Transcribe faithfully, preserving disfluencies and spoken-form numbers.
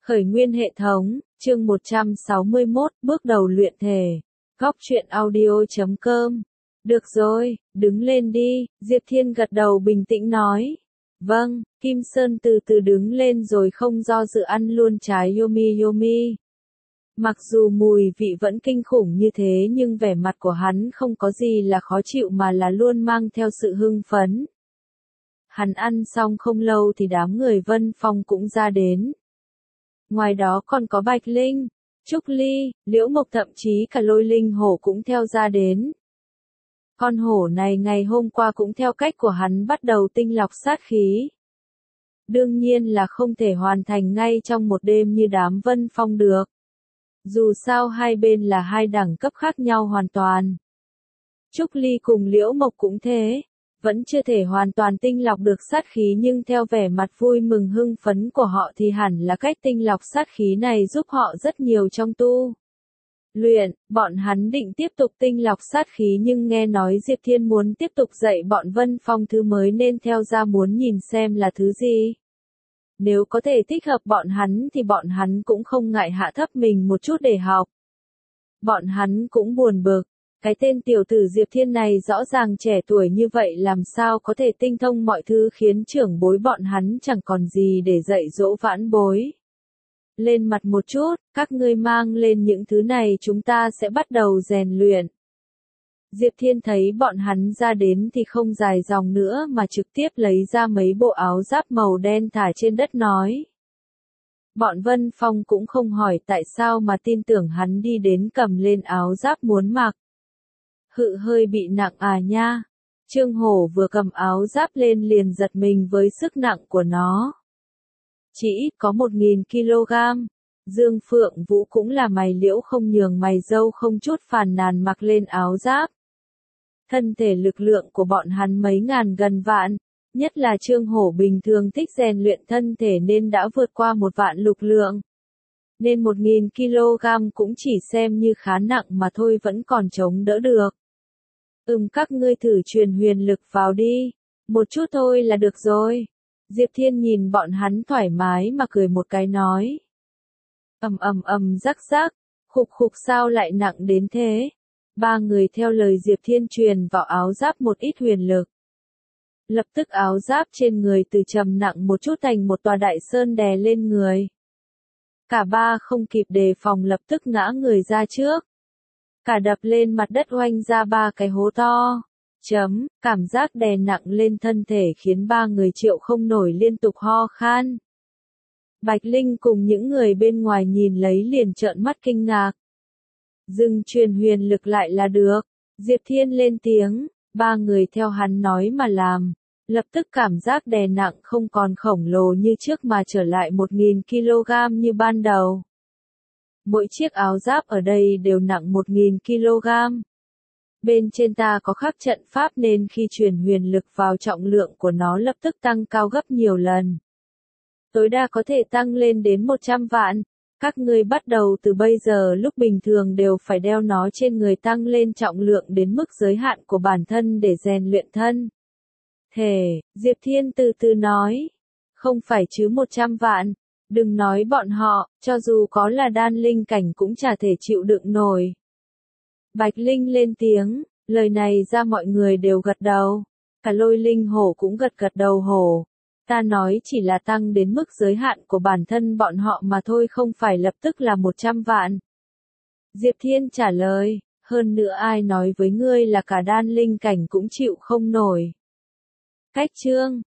Khởi nguyên hệ thống, chương một trăm sáu mươi mốt, bước đầu luyện thể. Góc truyện audio chấm com. Được rồi, đứng lên đi, Diệp Thiên gật đầu bình tĩnh nói. Vâng, Kim Sơn từ từ đứng lên rồi không do dự ăn luôn trái yomi yomi. Mặc dù mùi vị vẫn kinh khủng như thế nhưng vẻ mặt của hắn không có gì là khó chịu mà là luôn mang theo sự hưng phấn. Hắn ăn xong không lâu thì đám người Vân Phong cũng ra đến. Ngoài đó còn có Bạch Linh, Trúc Ly, Liễu Mộc thậm chí cả Lôi Linh hổ cũng theo ra đến. Con hổ này ngày hôm qua cũng theo cách của hắn bắt đầu tinh lọc sát khí. Đương nhiên là không thể hoàn thành ngay trong một đêm như đám Vân Phong được. Dù sao hai bên là hai đẳng cấp khác nhau hoàn toàn. Trúc Ly cùng Liễu Mộc cũng thế. Vẫn chưa thể hoàn toàn tinh lọc được sát khí nhưng theo vẻ mặt vui mừng hưng phấn của họ thì hẳn là cách tinh lọc sát khí này giúp họ rất nhiều trong tu luyện. Bọn hắn định tiếp tục tinh lọc sát khí nhưng nghe nói Diệp Thiên muốn tiếp tục dạy bọn Vân Phong thứ mới nên theo ra muốn nhìn xem là thứ gì. Nếu có thể thích hợp bọn hắn thì bọn hắn cũng không ngại hạ thấp mình một chút để học. Bọn hắn cũng buồn bực. Cái tên tiểu tử Diệp Thiên này rõ ràng trẻ tuổi như vậy làm sao có thể tinh thông mọi thứ khiến trưởng bối bọn hắn chẳng còn gì để dạy dỗ vãn bối. Lên mặt một chút, các ngươi mang lên những thứ này chúng ta sẽ bắt đầu rèn luyện. Diệp Thiên thấy bọn hắn ra đến thì không dài dòng nữa mà trực tiếp lấy ra mấy bộ áo giáp màu đen thả trên đất nói. Bọn Vân Phong cũng không hỏi tại sao mà tin tưởng hắn đi đến cầm lên áo giáp muốn mặc. Hự hơi bị nặng à nha. Trương Hổ vừa cầm áo giáp lên liền giật mình với sức nặng của nó. Chỉ ít có một nghìn ki lô gam. Dương Phượng Vũ cũng là mày liễu không nhường mày dâu không chút phàn nàn mặc lên áo giáp. Thân thể lực lượng của bọn hắn mấy ngàn gần vạn, nhất là Trương Hổ bình thường thích rèn luyện thân thể nên đã vượt qua một vạn lực lượng. Nên một nghìn ki lô gam cũng chỉ xem như khá nặng mà thôi vẫn còn chống đỡ được. Ừm các ngươi thử truyền huyền lực vào đi, một chút thôi là được rồi. Diệp Thiên nhìn bọn hắn thoải mái mà cười một cái nói. Ầm ầm ầm rắc rắc, khục khục sao lại nặng đến thế. Ba người theo lời Diệp Thiên truyền vào áo giáp một ít huyền lực. Lập tức áo giáp trên người từ trầm nặng một chút thành một tòa đại sơn đè lên người. Cả ba không kịp đề phòng lập tức ngã người ra trước. Cả đập lên mặt đất oanh ra ba cái hố to. Chấm, cảm giác đè nặng lên thân thể khiến ba người chịu không nổi liên tục ho khan. Bạch Linh cùng những người bên ngoài nhìn lấy liền trợn mắt kinh ngạc. Dừng truyền huyền lực lại là được. Diệp Thiên lên tiếng, ba người theo hắn nói mà làm. Lập tức cảm giác đè nặng không còn khổng lồ như trước mà trở lại một nghìn ki lô gam như ban đầu. Mỗi chiếc áo giáp ở đây đều nặng một nghìn ki lô gam. Bên trên ta có khắc trận pháp nên khi truyền huyền lực vào trọng lượng của nó lập tức tăng cao gấp nhiều lần. Tối đa có thể tăng lên đến một trăm vạn. Các ngươi bắt đầu từ bây giờ lúc bình thường đều phải đeo nó trên người tăng lên trọng lượng đến mức giới hạn của bản thân để rèn luyện thân. Thể, Diệp Thiên từ từ nói. Không phải chứ một trăm vạn. Đừng nói bọn họ, cho dù có là đan linh cảnh cũng chả thể chịu đựng nổi. Bạch Linh lên tiếng, lời này ra mọi người đều gật đầu. Cả Lôi Linh hổ cũng gật gật đầu hổ. Ta nói chỉ là tăng đến mức giới hạn của bản thân bọn họ mà thôi không phải lập tức là một trăm vạn. Diệp Thiên trả lời, hơn nữa ai nói với ngươi là cả đan linh cảnh cũng chịu không nổi. Cách chương